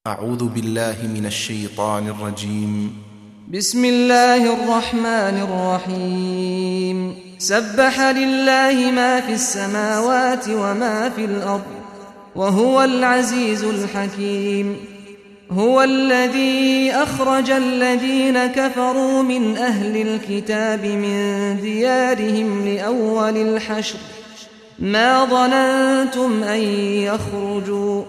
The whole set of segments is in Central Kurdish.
أعوذ بالله من الشيطان الرجيم. بسم الله الرحمن الرحيم. سبح لله ما في السماوات وما في الأرض وهو العزيز الحكيم. هو الذي أخرج الذين كفروا من أهل الكتاب من ديارهم لأول الحشر ما ظننتم أن يخرجوا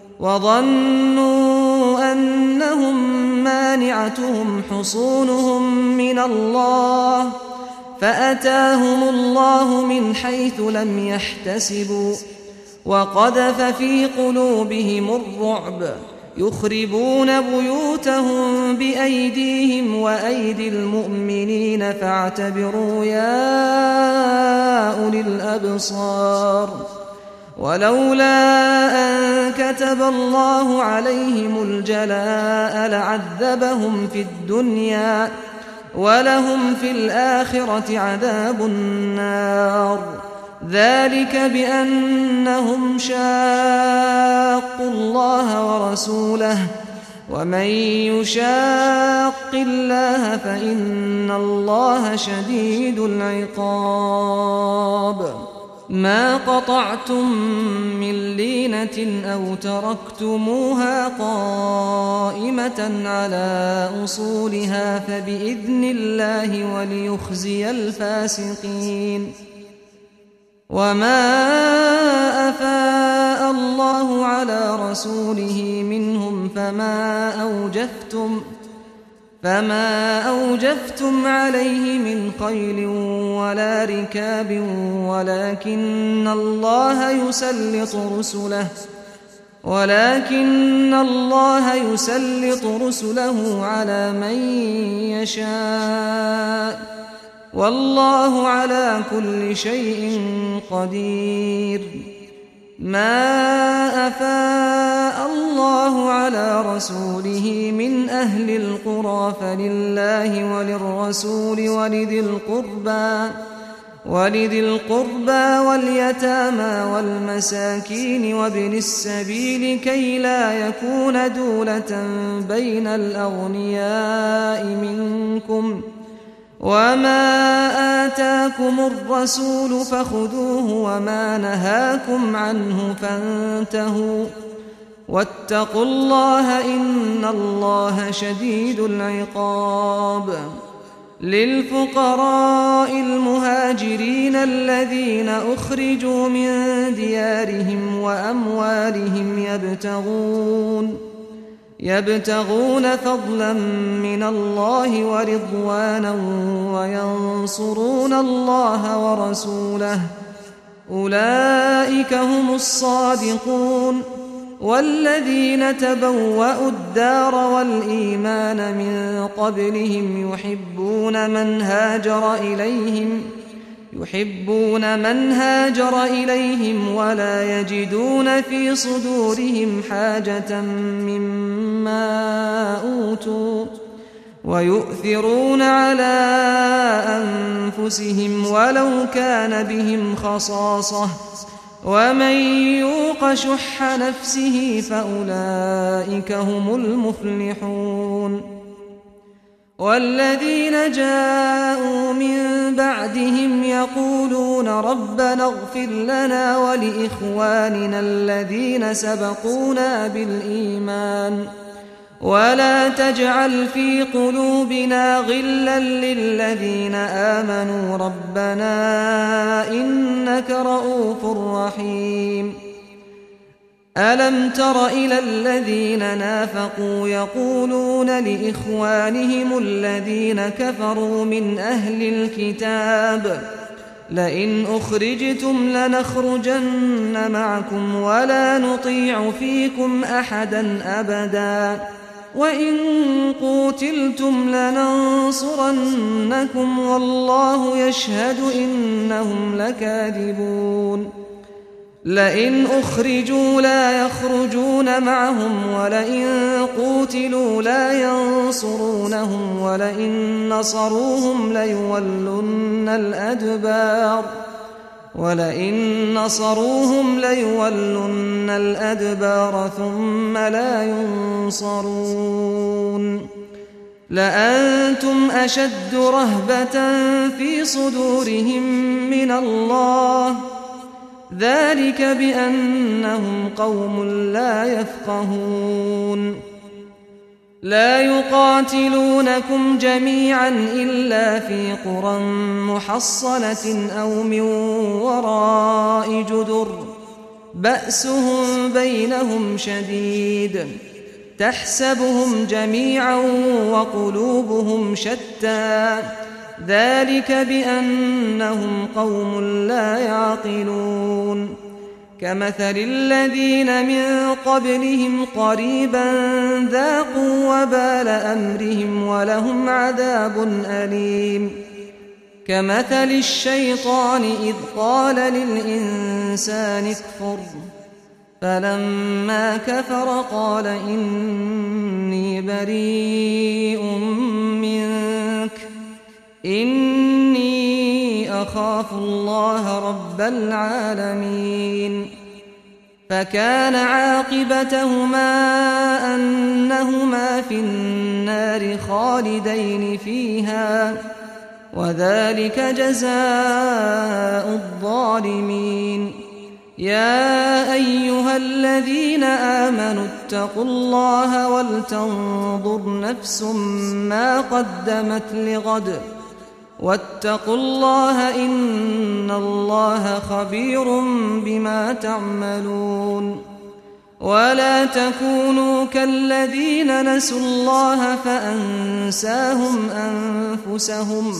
وظنوا أنهم مانعتهم حصونهم من الله فأتاهم الله من حيث لم يحتسبوا وقذف في قلوبهم الرعب يخربون بيوتهم بأيديهم وأيدي المؤمنين فاعتبروا يا أولي الأبصار. ولولا أن كتب الله عليهم الجلاء لعذبهم في الدنيا ولهم في الآخرة عذاب النار. ذلك بأنهم شاقوا الله ورسوله ومن يشاق الله فإن الله شديد العقاب. ما قطعتم من لينة أو تركتموها قائمة على أصولها فبإذن الله وليخزي الفاسقين. وما أفاء الله على رسوله منهم فما أوجفتم عليه من خيل ولا ركاب ولكن الله يسلط رسله على من يشاء والله على كل شيء قدير. ما أفاء الله على رسوله من أهل القرى فلله وللرسول ولذي القربى واليتامى والمساكين وابن السبيل كي لا يكون دولة بين الأغنياء منكم. وما آتاكم الرسول فخذوه وما نهاكم عنه فانتهوا واتقوا الله إن الله شديد العقاب. للفقراء المهاجرين الذين أخرجوا من ديارهم وأموالهم يبتغون فضلا من الله ورضوانا وينصرون الله ورسوله أولئك هم الصادقون. والذين تبوأوا الدار والإيمان من قبلهم يحبون من هاجر إليهم ولا يجدون في صدورهم حاجة مما أوتوا ويؤثرون على أنفسهم ولو كان بهم خصاصة ومن يوق شح نفسه فأولئك هم المفلحون. والذين جاءوا من بعدهم يقولون ربنا اغفر لنا ولإخواننا الذين سبقونا بالإيمان ولا تجعل في قلوبنا غلا للذين آمنوا ربنا إنك رؤوف رحيم. ألم تر إلى الذين نافقوا يقولون لإخوانهم الذين كفروا من أهل الكتاب لئن أخرجتم لنخرجن معكم ولا نطيع فيكم أحدا أبدا وإن قوتلتم لننصرنكم والله يشهد إنهم لكاذبون. لئن أخرجوا لا يخرجون معهم ولئن قوتلوا لا ينصرونهم ولئن نصروهم ليولن الأدبار ولئن نصروهم ليولن الأدبار ثم لا ينصرون لأنتم أشد رهبة في صدورهم من الله ذلك بأنهم قوم لا يفقهون لا يقاتلونكم جميعا إلا في قرى محصنة أو من وراء جدر بأسهم بينهم شديد تحسبهم جميعا وقلوبهم شتى ذلك بأنهم قوم لا يعقلون كمثل الذين من قبلهم قريبا ذاقوا وبال أمرهم ولهم عذاب أليم كمثل الشيطان إذ قال للإنسان اكفر فلما كفر قال إني بريء منك إني أخاف الله رب العالمين فكان عاقبتهما أنهما في النار خالدين فيها وذلك جزاء الظالمين يا أيها الذين آمنوا اتقوا الله ولتنظر نفس ما قدمت لغد واتقوا الله إن الله خبير بما تعملون ولا تكونوا كالذين نسوا الله فأنساهم أنفسهم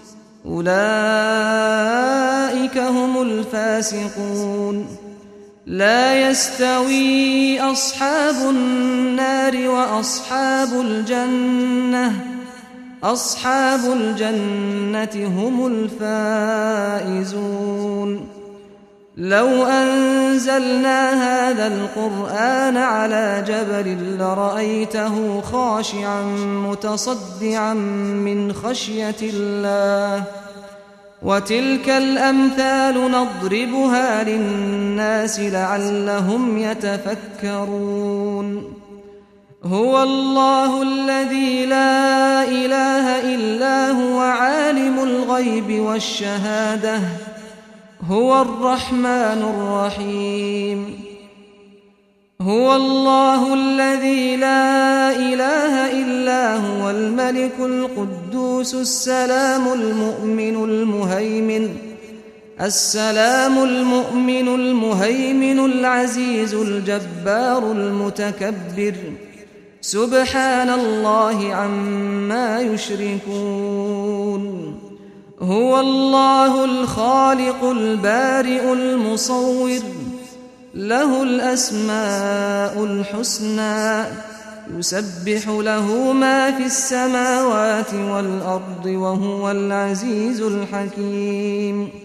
أولئك هم الفاسقون لا يستوي أصحاب النار وأصحاب الجنة هم الفائزون لو أنزلنا هذا القرآن على جبل لرأيته خاشعا متصدعا من خشية الله وتلك الأمثال نضربها للناس لعلهم يتفكرون هو الله الذي لا إله إلا هو عالم الغيب والشهادة هو الرحمن الرحيم هو الله الذي لا إله إلا هو الملك القدوس السلام المؤمن المهيمن العزيز الجبار المتكبر سبحان الله عما يشركون هو الله الخالق البارئ المصور له الأسماء الحسنى يسبح له ما في السماوات والأرض وهو العزيز الحكيم